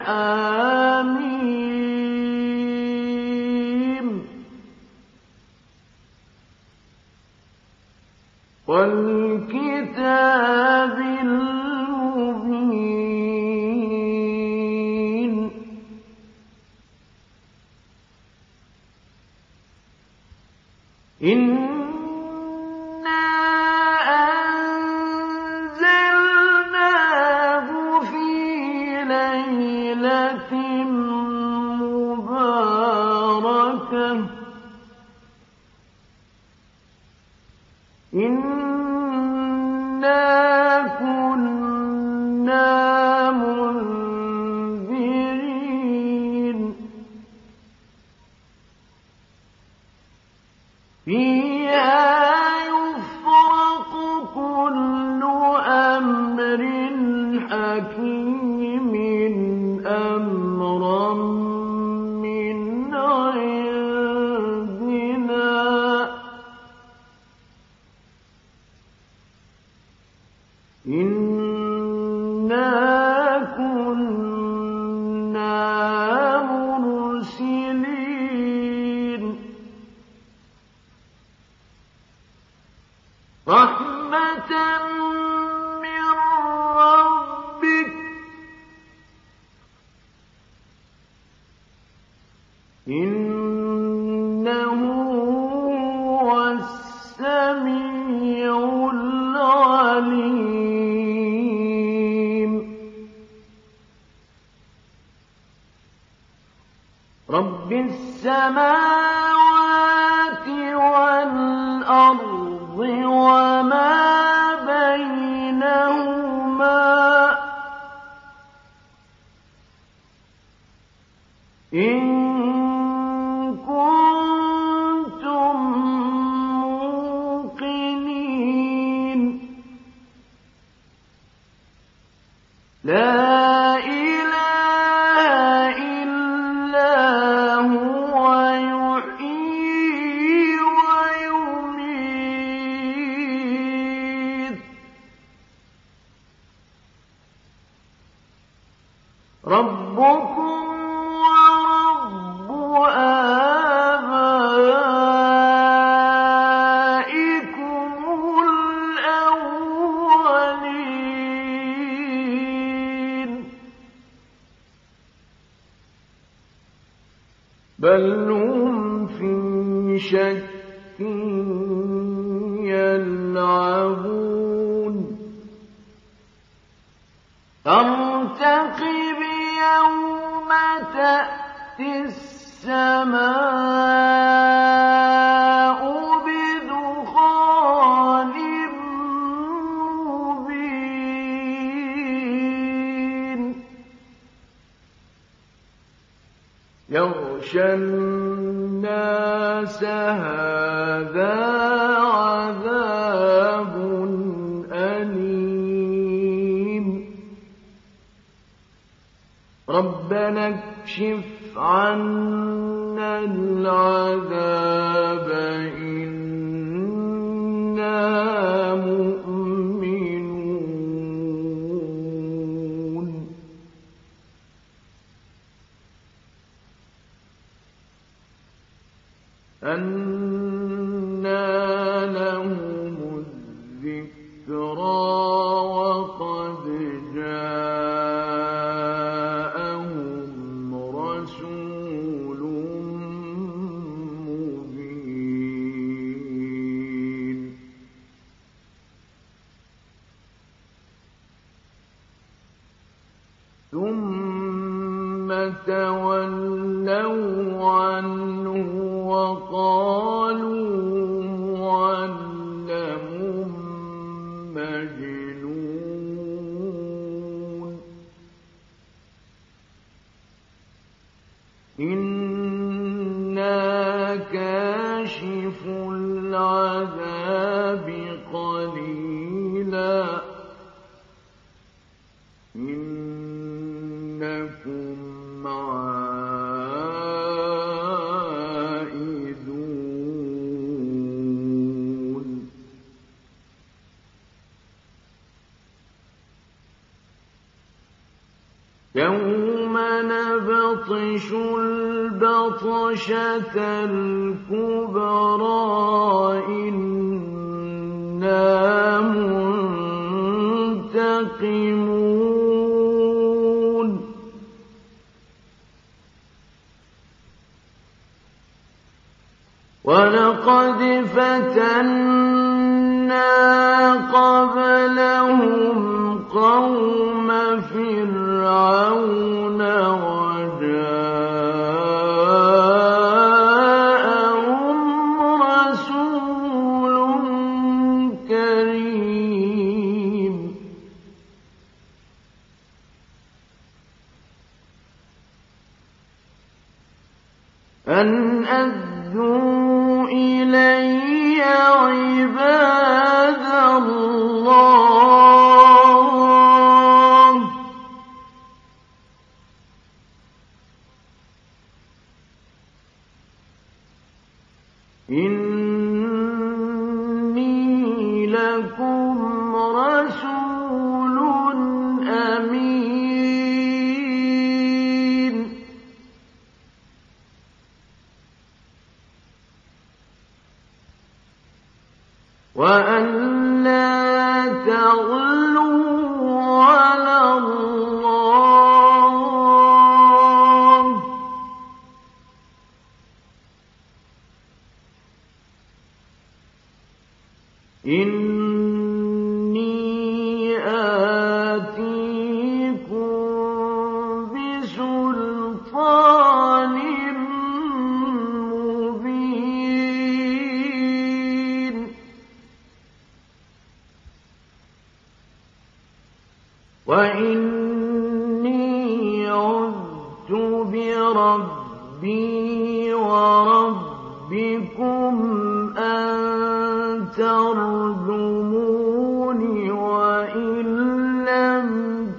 حميم والكتاب المبين إنا أنزلناه في ليلة مباركة إنا كنا منذرين فيها يفرق كل أمر حكيم أمرا من عندنا إنا كنا مرسلين رحمة من ربك إنه هو السميع العليم رب السماوات والأرض وما بينهما إن كنتم موقنين لا إله إلا هو يحيي ويميت ربكم ورب آبائكم الأولين بل هم في شك يلعبون فارتقب يوم تأتي السماء بدخان مبين يغشى الناس هذا عذاب أليم ربنا اكشف عنا العذاب إنا مؤمنون أنى لهم الذكرى وقد جاءهم رسول مبين ثم تولوا عنه وقالوا معلم مجنون إنا كاشف العذاب قليلا إنكم عائدون يوم نبطش البطشة الكبرى إنا منتقمون ولقد فتنا قبلهم قوم فرعون وجاءهم رسول كريم أن أدوا إلي عباد الله إني لكم رسول أمين وأن لا تغلوا على الله إني آتيكم بسلطان مبين وإني عذت بربي وربكم أن ترجمون وإن لم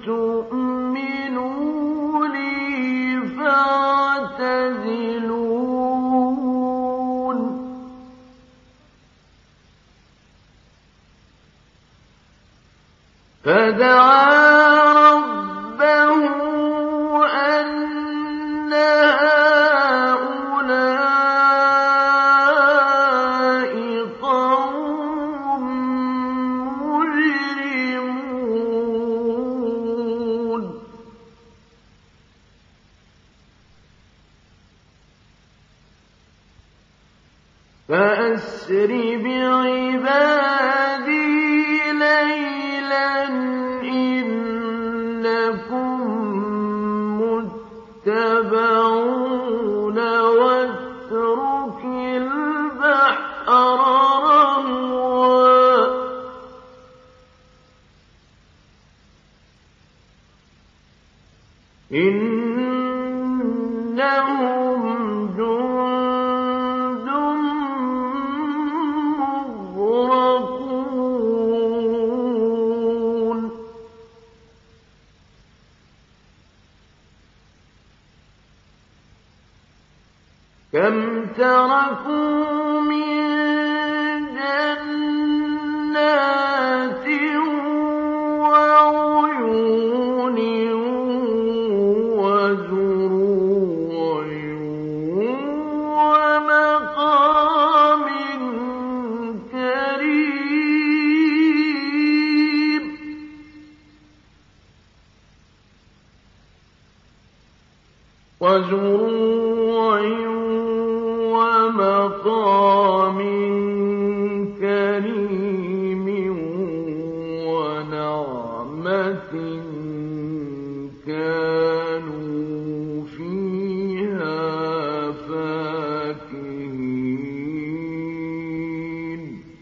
تؤمنوا لي فاعتزلون فدعا ربه أن هؤلاء قوم مجرمون فأسر بعبادي ليلا إنكم متبعون واترك البحر رهوا إنهم جند مغرقون كم تركوا من جنات وعيون وزروع ومقام كريم وزروع ومقام كريم ونعمة كانوا فيها فاكهين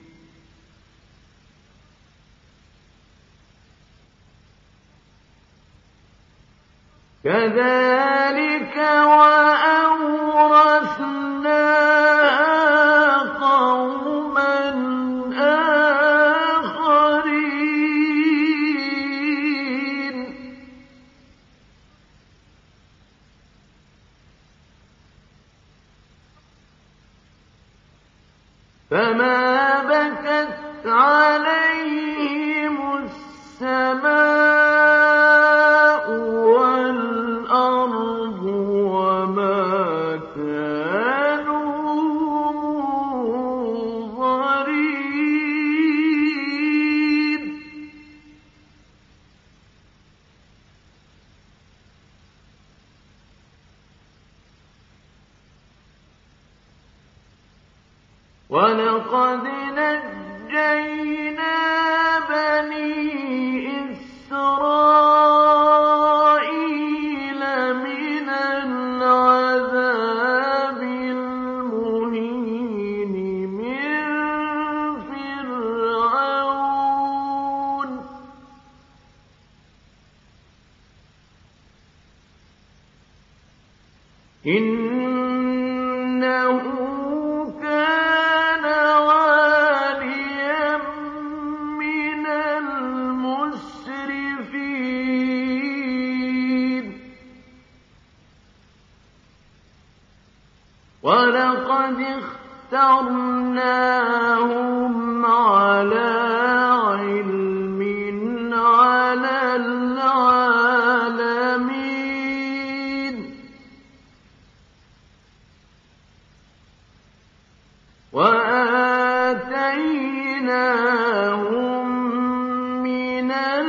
كذلك وأورثناها قوما آخرين فما بكت عليهم السماء والأرض وَلَقَدْ نَجَّيْنَا بَنِي إِسْرَائِيلَ مِنَ الْعَذَابِ الْمُهِينِ مِن فِرْعَوْنَ إِنَّهُ كَانَ عَالِيًا مِّنَ الْمُسْرِفِينَ وَلَقَدِ اخْتَرْنَاهُمْ عَلَىٰ عِلْمٍ عَلَى الْعَالَمِينَ وَآتَيْنَاهُم مِّنَ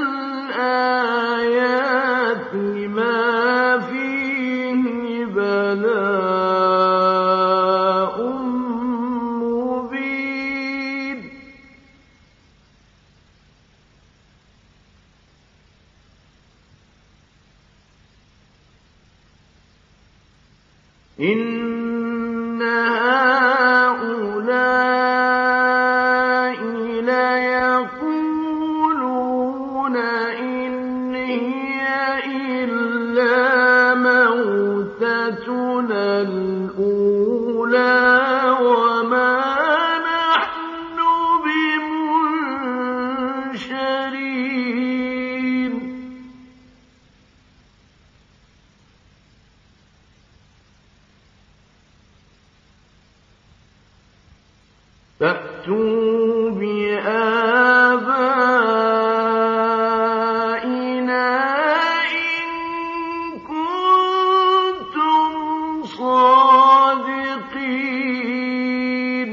الْآيَاتِ مَا فِيهِ بَلَاءٌ مُّبِينٌ إِنَّ هَٰؤُلَاءِ لَيَقُولُونَ إِنْ هِيَ إِلَّا مَوْتَتُنَا الْأُولَىٰ وَمَا نَحْنُ بِمُنشَرِينَ فَأْتُوا بِآبَائِنَا إِن كُنتُمْ صَادِقِينَ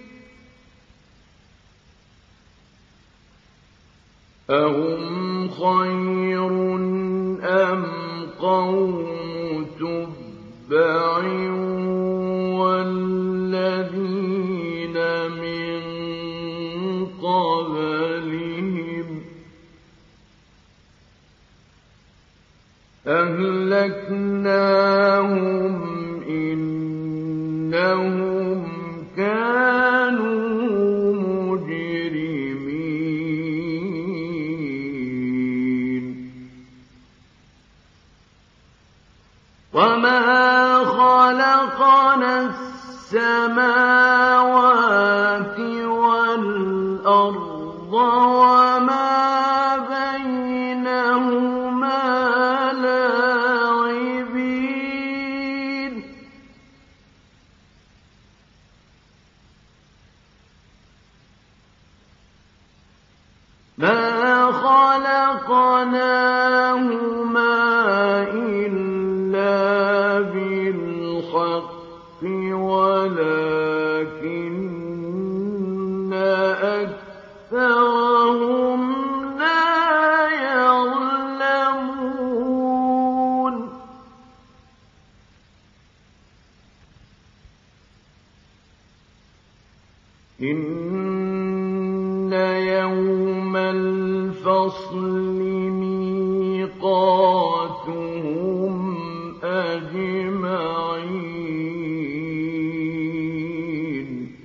أَهُمْ خَيْرٌ أَمْ قَوْمُ تُبَّعٍ وَالَّذِينَ مِن قَبْلِهِمْ أَهْلَكْنَاهُمْ إِنَّهُمْ كَانُوا مُجْرِمِينَ وَمَا خَلَقْنَا السَّمَاوَاتِ وَالْأَرْضَ وَمَا بَيْنَهُمَا لَاعِبِينَ مَا خَلَقْنَاهُمَا إِلَّا بِالْحَقِّ وَلَٰكِنَّ أَكْثَرَهُمْ لَا يَعْلَمُونَ إِنَّ يَوْمَ الْفَصْلِ مِيقَاتُهُمْ أَجْمَعِينَ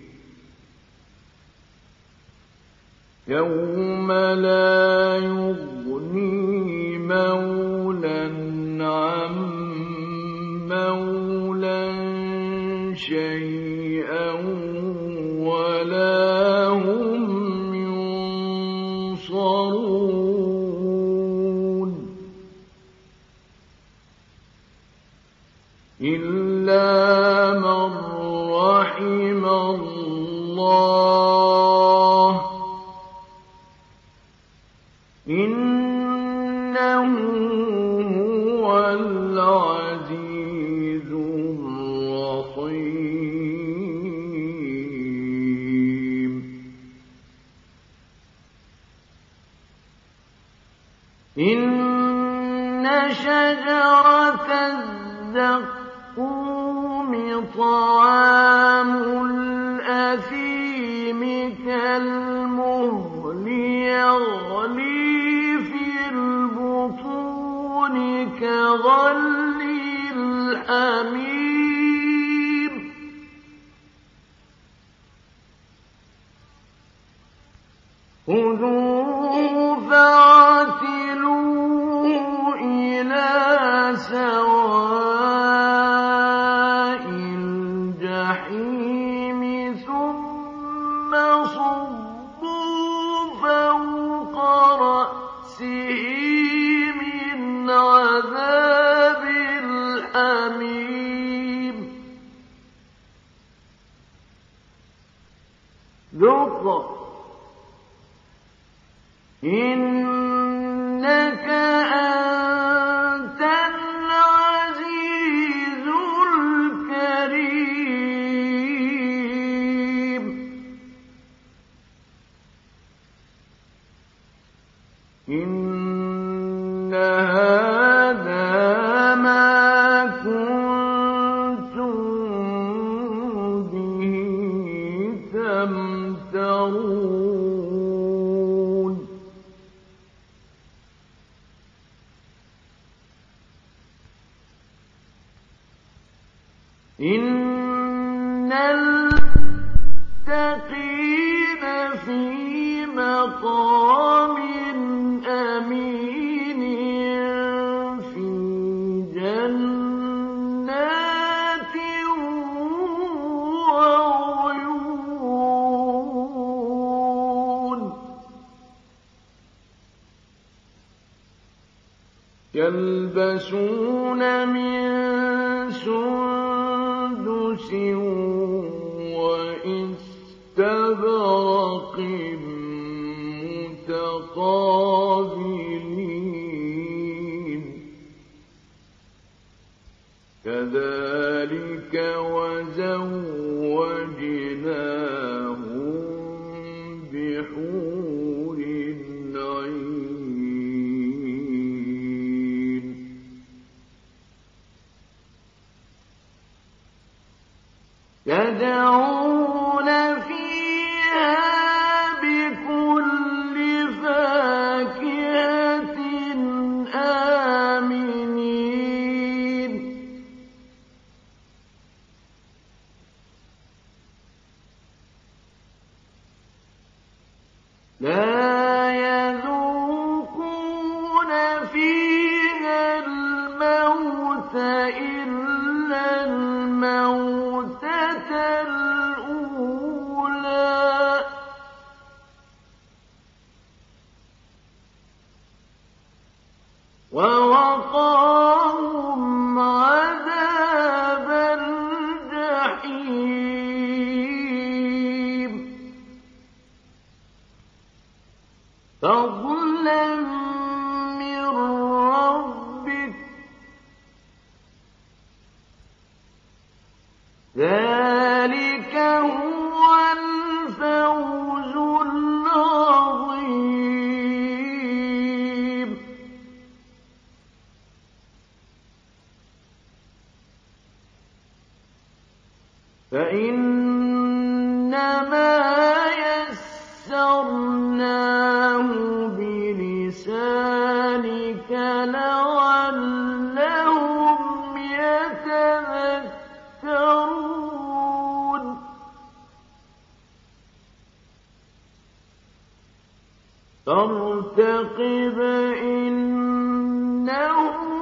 يَوْمَ لَا يُغْنِي مَوْلًى عَن مَّوْلًى شَيْئًا وَلَا هُمْ يُنصَرُونَ إِلَّا مَن رَّحِمَ اللَّهُ إِنَّهُ هُوَ الْعَزِيزُ الرَّحِيمُ إِنَّ شَجَرَتَ الزَّقُّومِ طَعَامُ الْأَثِيمِ كالمهل يغلي في البطون كغلي الحميم خذوه فاعتلوه إلى سواء الجحيم ثم صبوا فوق رأسه من عذاب الحميم ذق إنك أنت العزيز الكريم إن هذا ما كنتم به تمترون إن المتقين في مقام أمين في جنات وعيون يلبسون من سندس وإستبرق متقابلين كذلك وزوجناهم بحور عين يدعون فيها بكل فاكهة آمنين لا يذوقون فيها الموت إلا الموتة الأولى ووقاهم عذاب الجحيم فضلا من ربك ذلك هو الفوز العظيم فإنما يسرناه بلسانك لعلهم يتذكرون فارتقب إنهم